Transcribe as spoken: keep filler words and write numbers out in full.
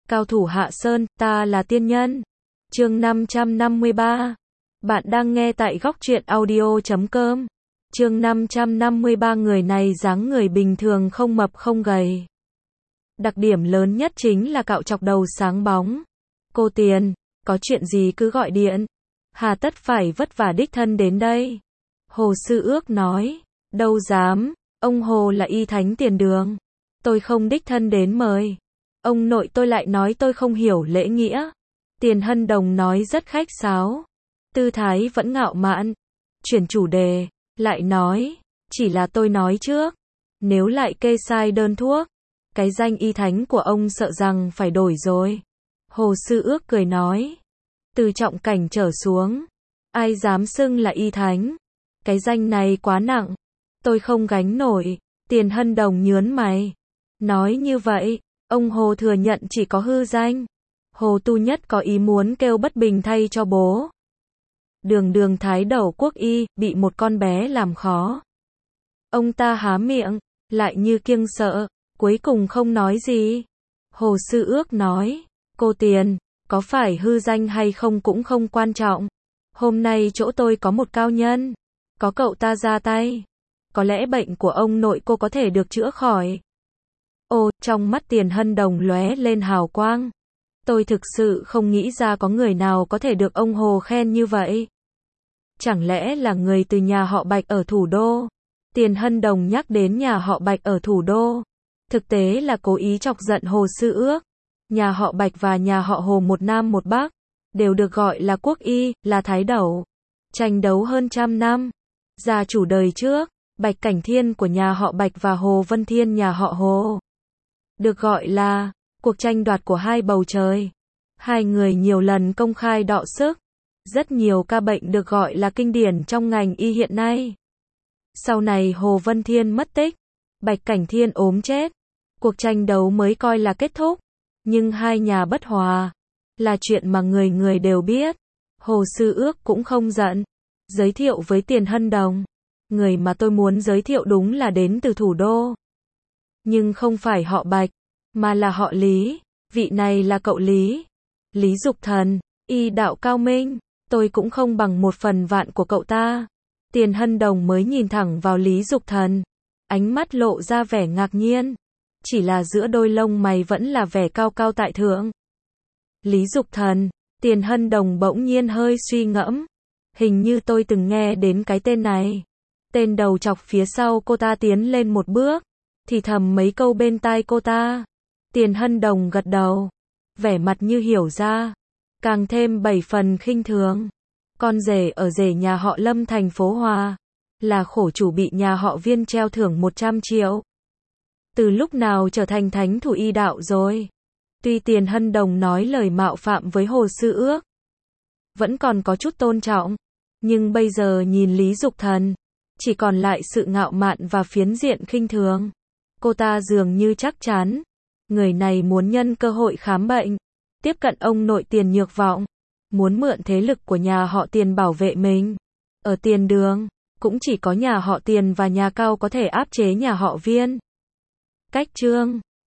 Cao thủ Hạ Sơn, ta là tiên nhân. Chương năm trăm năm mươi ba. Bạn đang nghe tại góc truyện audio chấm com. Chương năm trăm năm mươi ba. Người này dáng người bình thường, không mập không gầy. Đặc điểm lớn nhất chính là cạo chọc đầu sáng bóng. Cô Tiền, có chuyện gì cứ gọi điện. Hà tất phải vất vả đích thân đến đây. Hồ Sư Ước nói. Đâu dám, ông Hồ là y thánh tiền đường. Tôi không đích thân đến mời. Ông nội tôi lại nói tôi không hiểu lễ nghĩa. Tiền Hân Đồng nói rất khách sáo. Tư thái vẫn ngạo mạn. Chuyển chủ đề, lại nói, chỉ là tôi nói trước. Nếu lại kê sai đơn thuốc, cái danh y thánh của ông sợ rằng phải đổi rồi. Hồ Sư Ước cười nói. Từ trọng cảnh trở xuống, ai dám xưng là y thánh. Cái danh này quá nặng. Tôi không gánh nổi. Tiền Hân Đồng nhướng mày. Nói như vậy, ông Hồ thừa nhận chỉ có hư danh. Hồ Tu Nhất có ý muốn kêu bất bình thay cho bố. Đường đường thái đầu quốc y, bị một con bé làm khó. Ông ta há miệng, lại như kiêng sợ, cuối cùng không nói gì. Hồ Sư Ước nói, cô Tiền, có phải hư danh hay không cũng không quan trọng. Hôm nay chỗ tôi có một cao nhân. Có cậu ta ra tay. Có lẽ bệnh của ông nội cô có thể được chữa khỏi. Ồ, trong mắt Tiền Hân Đồng lóe lên hào quang. Tôi thực sự không nghĩ ra có người nào có thể được ông Hồ khen như vậy. Chẳng lẽ là người từ nhà họ Bạch ở thủ đô? Tiền Hân Đồng nhắc đến nhà họ Bạch ở thủ đô. Thực tế là cố ý chọc giận Hồ Sư Ước. Nhà họ Bạch và nhà họ Hồ một nam một bắc, đều được gọi là quốc y, là thái đẩu. Tranh đấu hơn trăm năm. Gia chủ đời trước, Bạch Cảnh Thiên của nhà họ Bạch và Hồ Vân Thiên nhà họ Hồ. Được gọi là cuộc tranh đoạt của hai bầu trời. Hai người nhiều lần công khai đọ sức. Rất nhiều ca bệnh được gọi là kinh điển trong ngành y hiện nay. Sau này Hồ Vân Thiên mất tích, Bạch Cảnh Thiên ốm chết. Cuộc tranh đấu mới coi là kết thúc. Nhưng hai nhà bất hòa, là chuyện mà người người đều biết. Hồ Sư Ước cũng không giận. Giới thiệu với Tiền Hân Đồng. Người mà tôi muốn giới thiệu đúng là đến từ thủ đô. Nhưng không phải họ Bạch, mà là họ Lý. Vị này là cậu Lý. Lý Dục Thần, y đạo cao minh. Tôi cũng không bằng một phần vạn của cậu ta. Tiền Hân Đồng mới nhìn thẳng vào Lý Dục Thần. Ánh mắt lộ ra vẻ ngạc nhiên. Chỉ là giữa đôi lông mày vẫn là vẻ cao cao tại thượng. Lý Dục Thần. Tiền Hân Đồng bỗng nhiên hơi suy ngẫm. Hình như tôi từng nghe đến cái tên này. Tên đầu chọc phía sau cô ta tiến lên một bước, thì thầm mấy câu bên tai cô ta. Tiền Hân Đồng gật đầu, vẻ mặt như hiểu ra, càng thêm bảy phần khinh thường. Con rể ở rể nhà họ Lâm thành phố Hòa, là khổ chủ bị nhà họ Viên treo thưởng một trăm triệu. Từ lúc nào trở thành thánh thủ y đạo rồi? Tuy Tiền Hân Đồng nói lời mạo phạm với Hồ Sư Ước, vẫn còn có chút tôn trọng, nhưng bây giờ nhìn Lý Dục Thần, chỉ còn lại sự ngạo mạn và phiến diện khinh thường. Cô ta dường như chắc chắn, người này muốn nhân cơ hội khám bệnh, tiếp cận ông nội Tiền Nhược Vọng, muốn mượn thế lực của nhà họ Tiền bảo vệ mình. Ở Tiền Đường, cũng chỉ có nhà họ Tiền và nhà Cao có thể áp chế nhà họ Viên. Cách chương